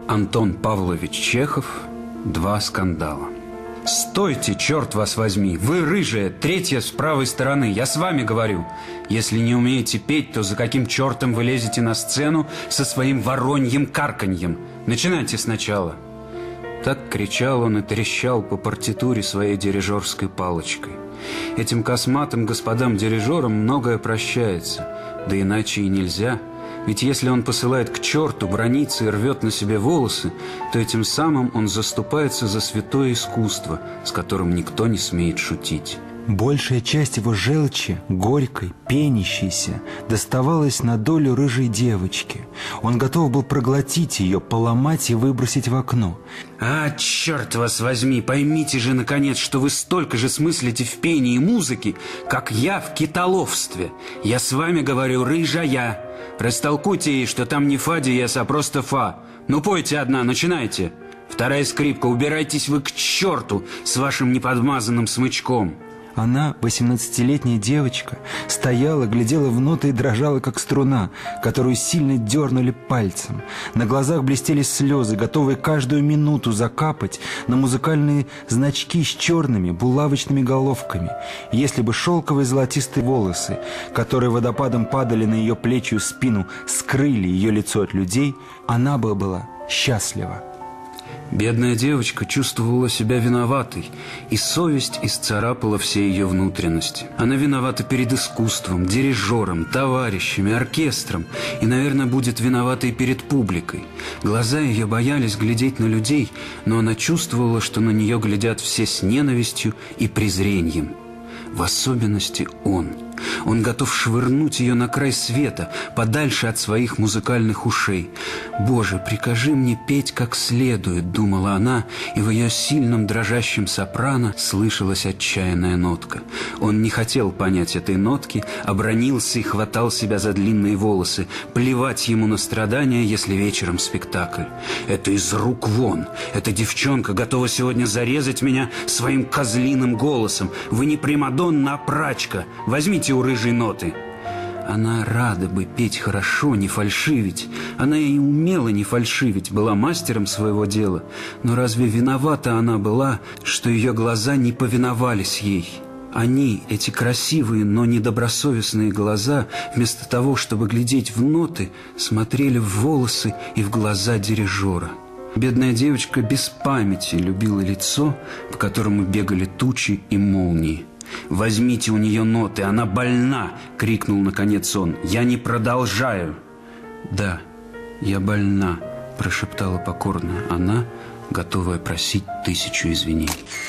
Антон Павлович Чехов. Два скандала. Стойте, черт вас возьми! Вы рыжая, третья с правой стороны. Я с вами говорю. Если не умеете петь, то за каким чертом вы лезете на сцену со своим вороньим карканьем? Начинайте сначала. Так кричал он и трещал по партитуре своей дирижерской палочкой. Этим косматым господам-дирижерам многое прощается. Да иначе и нельзя. Ведь если он посылает к черту, бранится и рвет на себе волосы, то этим самым он заступается за святое искусство, с которым никто не смеет шутить. Большая часть его желчи, горькой, пенящейся, доставалась на долю рыжей девочки. Он готов был проглотить ее, поломать и выбросить в окно. А, черт вас возьми, поймите же, наконец, что вы столько же смыслите в пении и музыке, как я в китоловстве. Я с вами говорю, рыжая. Растолкуйте ей, что там не фа диез, а просто фа. Ну, пойте одна, начинайте. Вторая скрипка, убирайтесь вы к черту с вашим неподмазанным смычком. Она, 18-летняя девочка, стояла, глядела в ноты и дрожала, как струна, которую сильно дернули пальцем. На глазах блестели слезы, готовые каждую минуту закапать на музыкальные значки с черными булавочными головками. Если бы шелковые золотистые волосы, которые водопадом падали на ее плечи и спину, скрыли ее лицо от людей, она бы была счастлива. Бедная девочка чувствовала себя виноватой, и совесть исцарапала все ее внутренности. Она виновата перед искусством, дирижером, товарищами, оркестром, и, наверное, будет виновата и перед публикой. Глаза ее боялись глядеть на людей, но она чувствовала, что на нее глядят все с ненавистью и презрением. В особенности он. Он готов швырнуть ее на край света, подальше от своих музыкальных ушей. «Боже, прикажи мне петь как следует», — думала она, и в ее сильном дрожащем сопрано слышалась отчаянная нотка. Он не хотел понять этой нотки, обронился и хватал себя за длинные волосы. Плевать ему на страдания, если вечером спектакль. «Это из рук вон! Эта девчонка готова сегодня зарезать меня своим козлиным голосом! Вы не примадонна, а прачка! Возьмите у рыжей ноты». Она рада бы петь хорошо, не фальшивить. Она и умела не фальшивить, была мастером своего дела. Но разве виновата она была, что ее глаза не повиновались ей? Они, эти красивые, но недобросовестные глаза, вместо того, чтобы глядеть в ноты, смотрели в волосы и в глаза дирижера. Бедная девочка без памяти любила лицо, по которому бегали тучи и молнии. «Возьмите у нее ноты, она больна!» — крикнул наконец он. «Я не продолжаю!» «Да, я больна!» — прошептала покорная она, готовая просить 1000 извинений.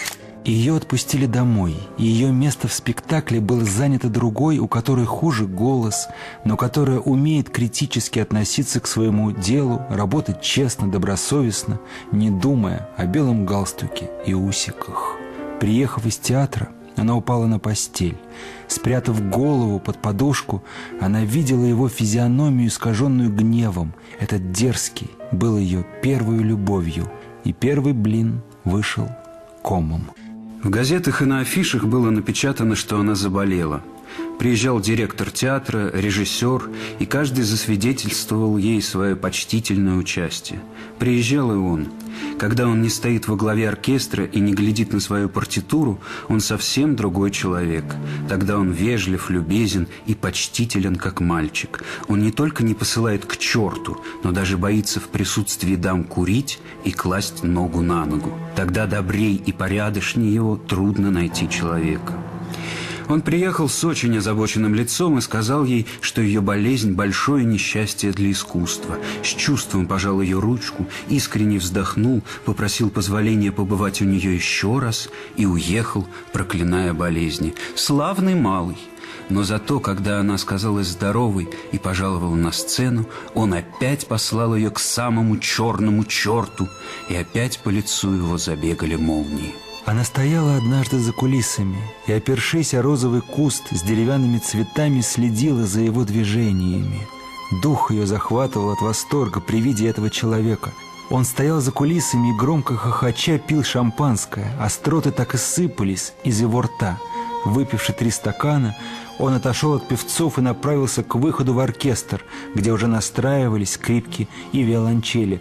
Ее отпустили домой, и ее место в спектакле было занято другой, у которой хуже голос, но которая умеет критически относиться к своему делу, работать честно, добросовестно, не думая о белом галстуке и усиках. Приехав из театра, она упала на постель. Спрятав голову под подушку, она видела его физиономию, искаженную гневом. Этот дерзкий был ее первой любовью, и первый блин вышел комом. В газетах и на афишах было напечатано, что она заболела. Приезжал директор театра, режиссер, и каждый засвидетельствовал ей свое почтительное участие. Приезжал и он. Когда он не стоит во главе оркестра и не глядит на свою партитуру, он совсем другой человек. Тогда он вежлив, любезен и почтителен, как мальчик. Он не только не посылает к черту, но даже боится в присутствии дам курить и класть ногу на ногу. Тогда добрей и порядочнее его трудно найти человека. Он приехал с очень озабоченным лицом и сказал ей, что ее болезнь – большое несчастье для искусства. С чувством пожал ее ручку, искренне вздохнул, попросил позволения побывать у нее еще раз и уехал, проклиная болезни. Славный малый. Но зато, когда она сказалась здоровой и пожаловала на сцену, он опять послал ее к самому черному черту, и опять по лицу его забегали молнии. Она стояла однажды за кулисами и, опершись о розовый куст с деревянными цветами, следила за его движениями. Дух ее захватывал от восторга при виде этого человека. Он стоял за кулисами и, громко хохоча, пил шампанское. Остроты так и сыпались из его рта. Выпивши 3 стакана, он отошел от певцов и направился к выходу в оркестр, где уже настраивались скрипки и виолончели.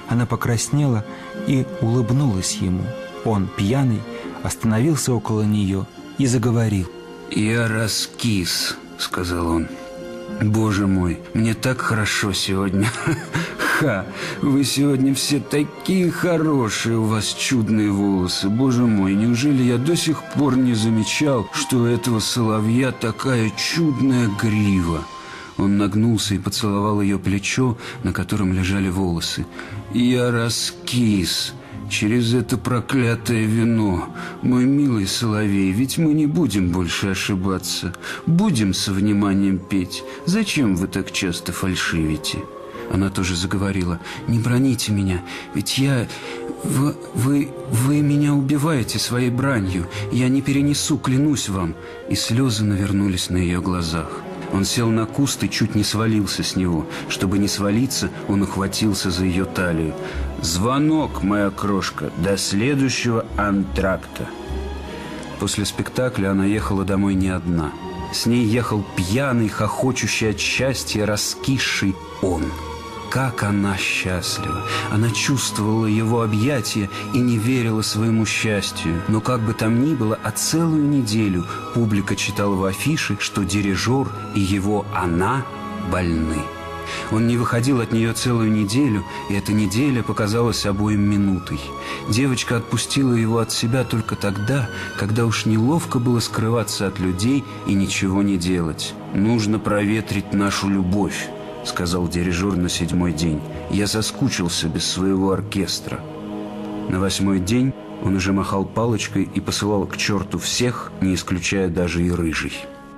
Она покраснела и улыбнулась ему. Он, пьяный, остановился около нее и заговорил. «Я раскис», — сказал он. «Боже мой, мне так хорошо сегодня. Ха! Вы сегодня все такие хорошие, у вас чудные волосы. Боже мой, неужели я до сих пор не замечал, что у этого соловья такая чудная грива?» Он нагнулся и поцеловал ее плечо, на котором лежали волосы. «Я раскис через это проклятое вино. Мой милый соловей, ведь мы не будем больше ошибаться. Будем со вниманием петь. Зачем вы так часто фальшивите?» Она тоже заговорила. «Не браните меня, ведь я... Вы меня убиваете своей бранью. Я не перенесу, клянусь вам». И слезы навернулись на ее глазах. Он сел на куст и чуть не свалился с него. Чтобы не свалиться, он ухватился за ее талию. «Звонок, моя крошка, до следующего антракта». После спектакля она ехала домой не одна. С ней ехал пьяный, хохочущий от счастья, раскисший он. Как она счастлива! Она чувствовала его объятия и не верила своему счастью. Но как бы там ни было, целую неделю публика читала в афише, что дирижер и его она больны. Он не выходил от нее целую неделю, и эта неделя показалась обоим минутой. Девочка отпустила его от себя только тогда, когда уж неловко было скрываться от людей и ничего не делать. «Нужно проветрить нашу любовь», — сказал дирижер на 7-й день. «Я соскучился без своего оркестра». На 8-й день он уже махал палочкой и посылал к черту всех, не исключая даже и рыжий.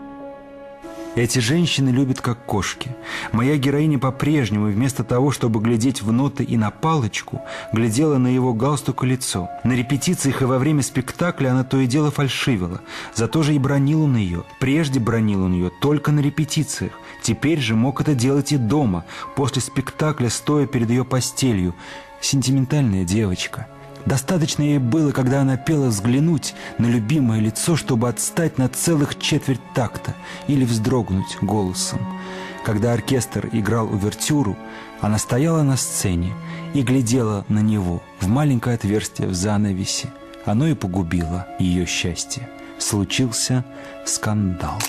Эти женщины любят как кошки. Моя героиня по-прежнему, вместо того, чтобы глядеть в ноты и на палочку, глядела на его галстук и лицо. На репетициях и во время спектакля она то и дело фальшивила. Зато же и бранил он ее. Прежде бранил он ее только на репетициях. Теперь же мог это делать и дома, после спектакля, стоя перед ее постелью. Сентиментальная девочка. Достаточно ей было, когда она пела, взглянуть на любимое лицо, чтобы отстать на целых четверть такта или вздрогнуть голосом. Когда оркестр играл увертюру, она стояла на сцене и глядела на него в маленькое отверстие в занавесе. Оно и погубило ее счастье. Случился скандал.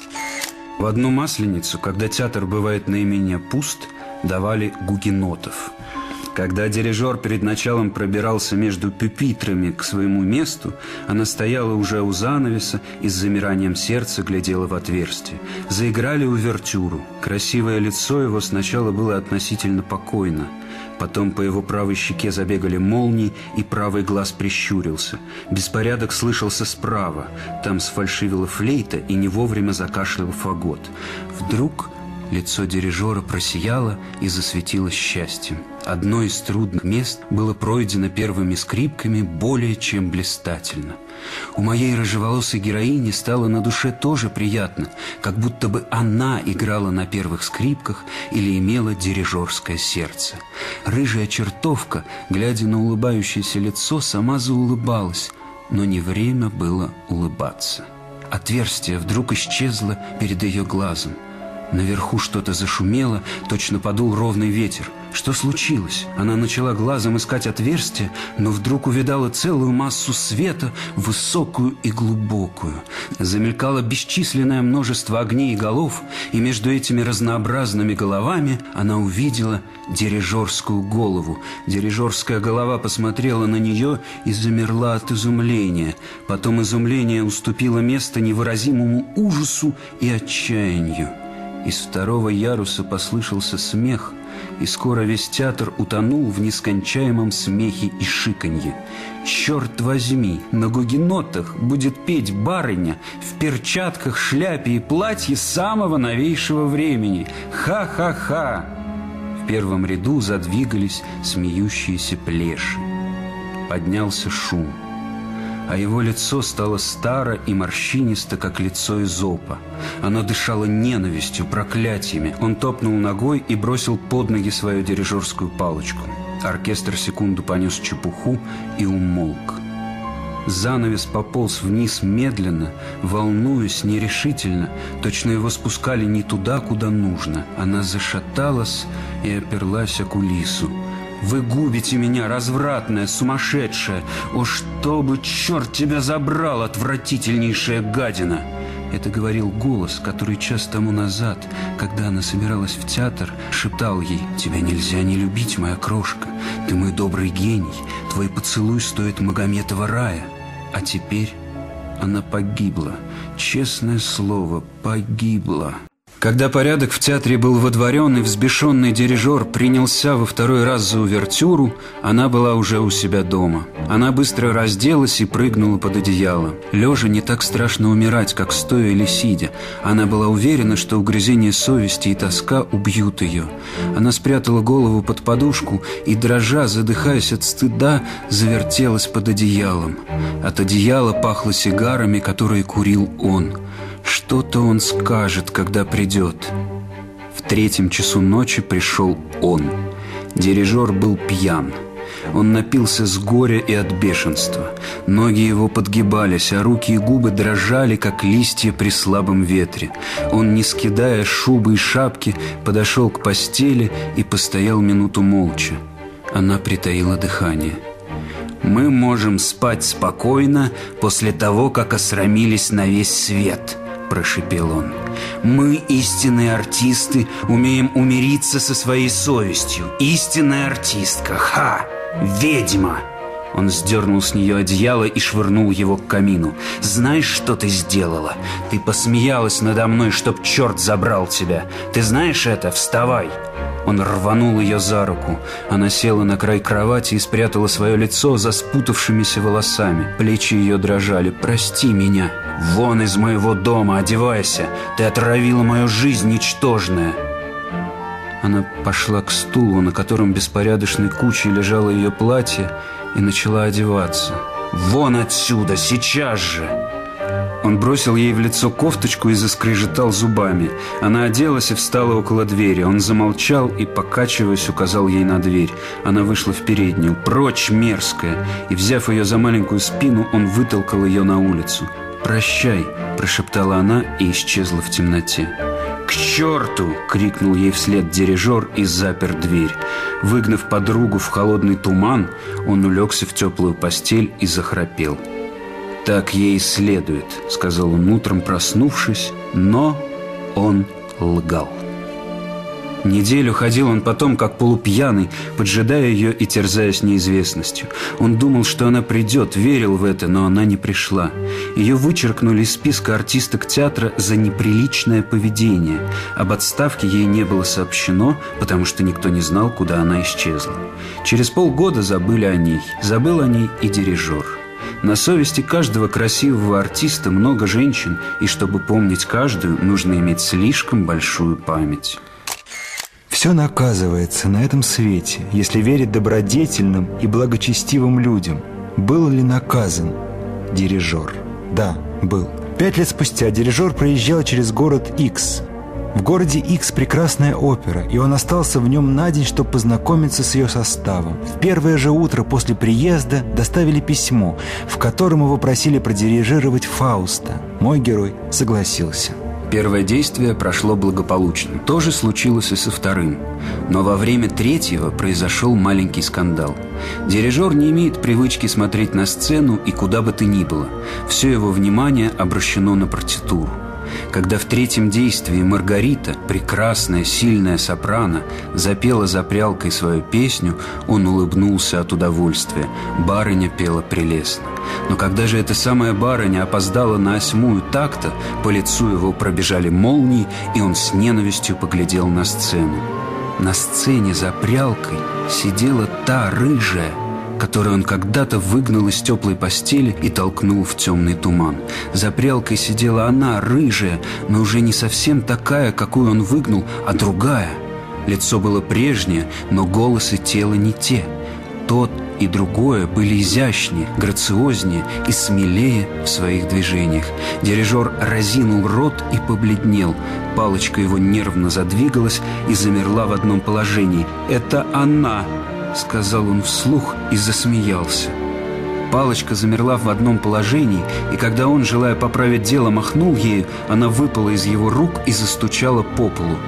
В одну Масленицу, когда театр бывает наименее пуст, давали гугенотов. Когда дирижер перед началом пробирался между пюпитрами к своему месту, она стояла уже у занавеса и с замиранием сердца глядела в отверстие. Заиграли увертюру. Красивое лицо его сначала было относительно покойно. Потом по его правой щеке забегали молнии, и правый глаз прищурился. Беспорядок слышался справа. Там сфальшивила флейта, и не вовремя закашлял фагот. Вдруг лицо дирижера просияло и засветилось счастьем. Одно из трудных мест было пройдено первыми скрипками более чем блистательно. У моей рыжеволосой героини стало на душе тоже приятно, как будто бы она играла на первых скрипках или имела дирижерское сердце. Рыжая чертовка, глядя на улыбающееся лицо, сама заулыбалась, но не время было улыбаться. Отверстие вдруг исчезло перед ее глазом. Наверху что-то зашумело, точно подул ровный ветер. Что случилось? Она начала глазом искать отверстие, но вдруг увидала целую массу света, высокую и глубокую. Замелькало бесчисленное множество огней и голов, и между этими разнообразными головами она увидела дирижерскую голову. Дирижерская голова посмотрела на нее и замерла от изумления. Потом изумление уступило место невыразимому ужасу и отчаянию. Из второго яруса послышался смех, и скоро весь театр утонул в нескончаемом смехе и шиканье. Черт возьми, на гугенотах будет петь барыня в перчатках, шляпе и платье самого новейшего времени. Ха-ха-ха! В первом ряду задвигались смеющиеся плеши. Поднялся шум, а его лицо стало старо и морщинисто, как лицо Эзопа. Оно дышало ненавистью, проклятиями. Он топнул ногой и бросил под ноги свою дирижерскую палочку. Оркестр секунду понес чепуху и умолк. Занавес пополз вниз медленно, волнуясь, нерешительно. Точно его спускали не туда, куда нужно. Она зашаталась и оперлась о кулису. Вы губите меня, развратная, сумасшедшая! О, чтобы черт тебя забрал, отвратительнейшая гадина!» Это говорил голос, который час тому назад, когда она собиралась в театр, шептал ей: «Тебя нельзя не любить, моя крошка. Ты мой добрый гений. Твой поцелуй стоит Магометова рая». А теперь она погибла. Честное слово, погибла. Когда порядок в театре был водворен и взбешенный дирижер принялся во второй раз за увертюру, она была уже у себя дома. Она быстро разделась и прыгнула под одеяло. Лежа не так страшно умирать, как стоя или сидя. Она была уверена, что угрызение совести и тоска убьют ее. Она спрятала голову под подушку и, дрожа, задыхаясь от стыда, завертелась под одеялом. От одеяла пахло сигарами, которые курил он. Что-то он скажет, когда придет. В 3 часу ночи пришел он. Дирижер был пьян. Он напился с горя и от бешенства. Ноги его подгибались, а руки и губы дрожали, как листья при слабом ветре. Он, не скидая шубы и шапки, подошел к постели и постоял минуту молча. Она притаила дыхание. «Мы можем спать спокойно после того, как осрамились на весь свет», — прошипел он. «Мы, истинные артисты, умеем умириться со своей совестью. Истинная артистка! Ха! Ведьма!» Он сдернул с нее одеяло и швырнул его к камину. «Знаешь, что ты сделала? Ты посмеялась надо мной, чтоб черт забрал тебя. Ты знаешь это? Вставай!» Он рванул ее за руку. Она села на край кровати и спрятала свое лицо за спутавшимися волосами. Плечи ее дрожали. «Прости меня! Вон из моего дома, одевайся! Ты отравила мою жизнь, ничтожная!» Она пошла к стулу, на котором беспорядочной кучей лежало ее платье, и начала одеваться. «Вон отсюда, сейчас же!» Он бросил ей в лицо кофточку и заскрежетал зубами. Она оделась и встала около двери. Он замолчал и, покачиваясь, указал ей на дверь. Она вышла в переднюю. «Прочь, мерзкая!» И, взяв ее за маленькую спину, он вытолкал ее на улицу. «Прощай!» – прошептала она и исчезла в темноте. «К черту!» – крикнул ей вслед дирижер и запер дверь. Выгнав подругу в холодный туман, он улегся в теплую постель и захрапел. «Так ей и следует», — сказал он утром, проснувшись, но он лгал. Неделю ходил он потом, как полупьяный, поджидая ее и терзаясь неизвестностью. Он думал, что она придет, верил в это, но она не пришла. Ее вычеркнули из списка артисток театра за неприличное поведение. Об отставке ей не было сообщено, потому что никто не знал, куда она исчезла. Через полгода забыли о ней. Забыл о ней и дирижер. На совести каждого красивого артиста много женщин, и чтобы помнить каждую, нужно иметь слишком большую память. Все наказывается на этом свете, если верить добродетельным и благочестивым людям. Был ли наказан дирижер? Да, был. 5 лет спустя дирижер проезжал через город Икс. В городе Икс прекрасная опера, и он остался в нем на день, чтобы познакомиться с ее составом. В первое же утро после приезда доставили письмо, в котором его просили продирижировать Фауста. Мой герой согласился. Первое действие прошло благополучно. То же случилось и со вторым. Но во время третьего произошел маленький скандал. Дирижер не имеет привычки смотреть на сцену и куда бы то ни было. Все его внимание обращено на партитуру. Когда в третьем действии Маргарита, прекрасная, сильная сопрано, запела за прялкой свою песню, он улыбнулся от удовольствия. Барыня пела прелестно. Но когда же эта самая барыня опоздала на 8-ю такта, по лицу его пробежали молнии, и он с ненавистью поглядел на сцену. На сцене за прялкой сидела та рыжая, которую он когда-то выгнал из теплой постели и толкнул в темный туман. За прялкой сидела она, рыжая, но уже не совсем такая, какую он выгнал, а другая. Лицо было прежнее, но голос и тело не те. Тот и другое были изящнее, грациознее и смелее в своих движениях. Дирижер разинул рот и побледнел. Палочка его нервно задвигалась и замерла в одном положении. «Это она!» — сказал он вслух и засмеялся. Палочка замерла в одном положении, и когда он, желая поправить дело, махнул ею, она выпала из его рук и застучала по полу.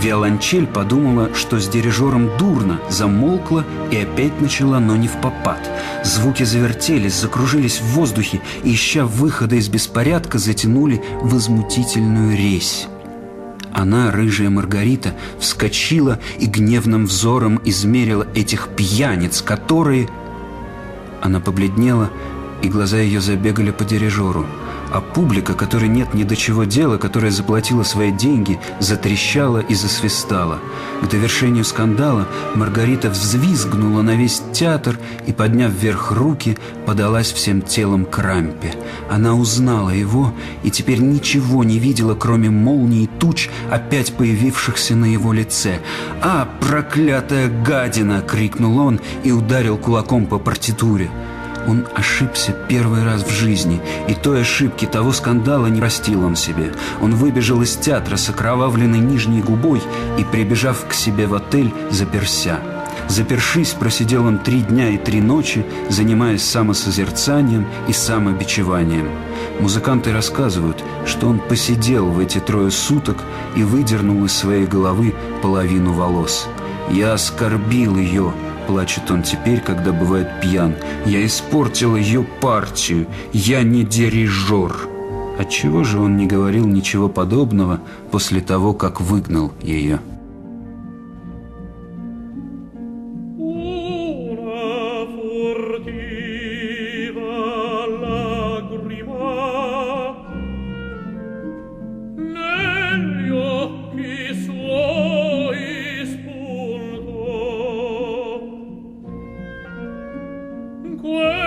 Виолончель подумала, что с дирижером дурно, замолкла и опять начала, но не впопад. Звуки завертелись, закружились в воздухе и, ища выхода из беспорядка, затянули возмутительную резь. Она, рыжая Маргарита, вскочила и гневным взором измерила этих пьяниц, которые... Она побледнела, и глаза ее забегали по дирижеру. А публика, которой нет ни до чего дела, которая заплатила свои деньги, затрещала и засвистала. К довершению скандала Маргарита взвизгнула на весь театр и, подняв вверх руки, подалась всем телом к рампе. Она узнала его и теперь ничего не видела, кроме молний и туч, опять появившихся на его лице. «А, проклятая гадина!» — крикнул он и ударил кулаком по партитуре. Он ошибся первый раз в жизни, и той ошибки, того скандала не простил он себе. Он выбежал из театра с окровавленной нижней губой и, прибежав к себе в отель, заперся. Запершись, просидел он 3 дня и 3 ночи, занимаясь самосозерцанием и самобичеванием. Музыканты рассказывают, что он посидел в эти 3 суток и выдернул из своей головы половину волос. «Я оскорбил ее», — плачет он теперь, когда бывает пьян. «Я испортил ее партию. Я не дирижер». Отчего же он не говорил ничего подобного после того, как выгнал ее? Quel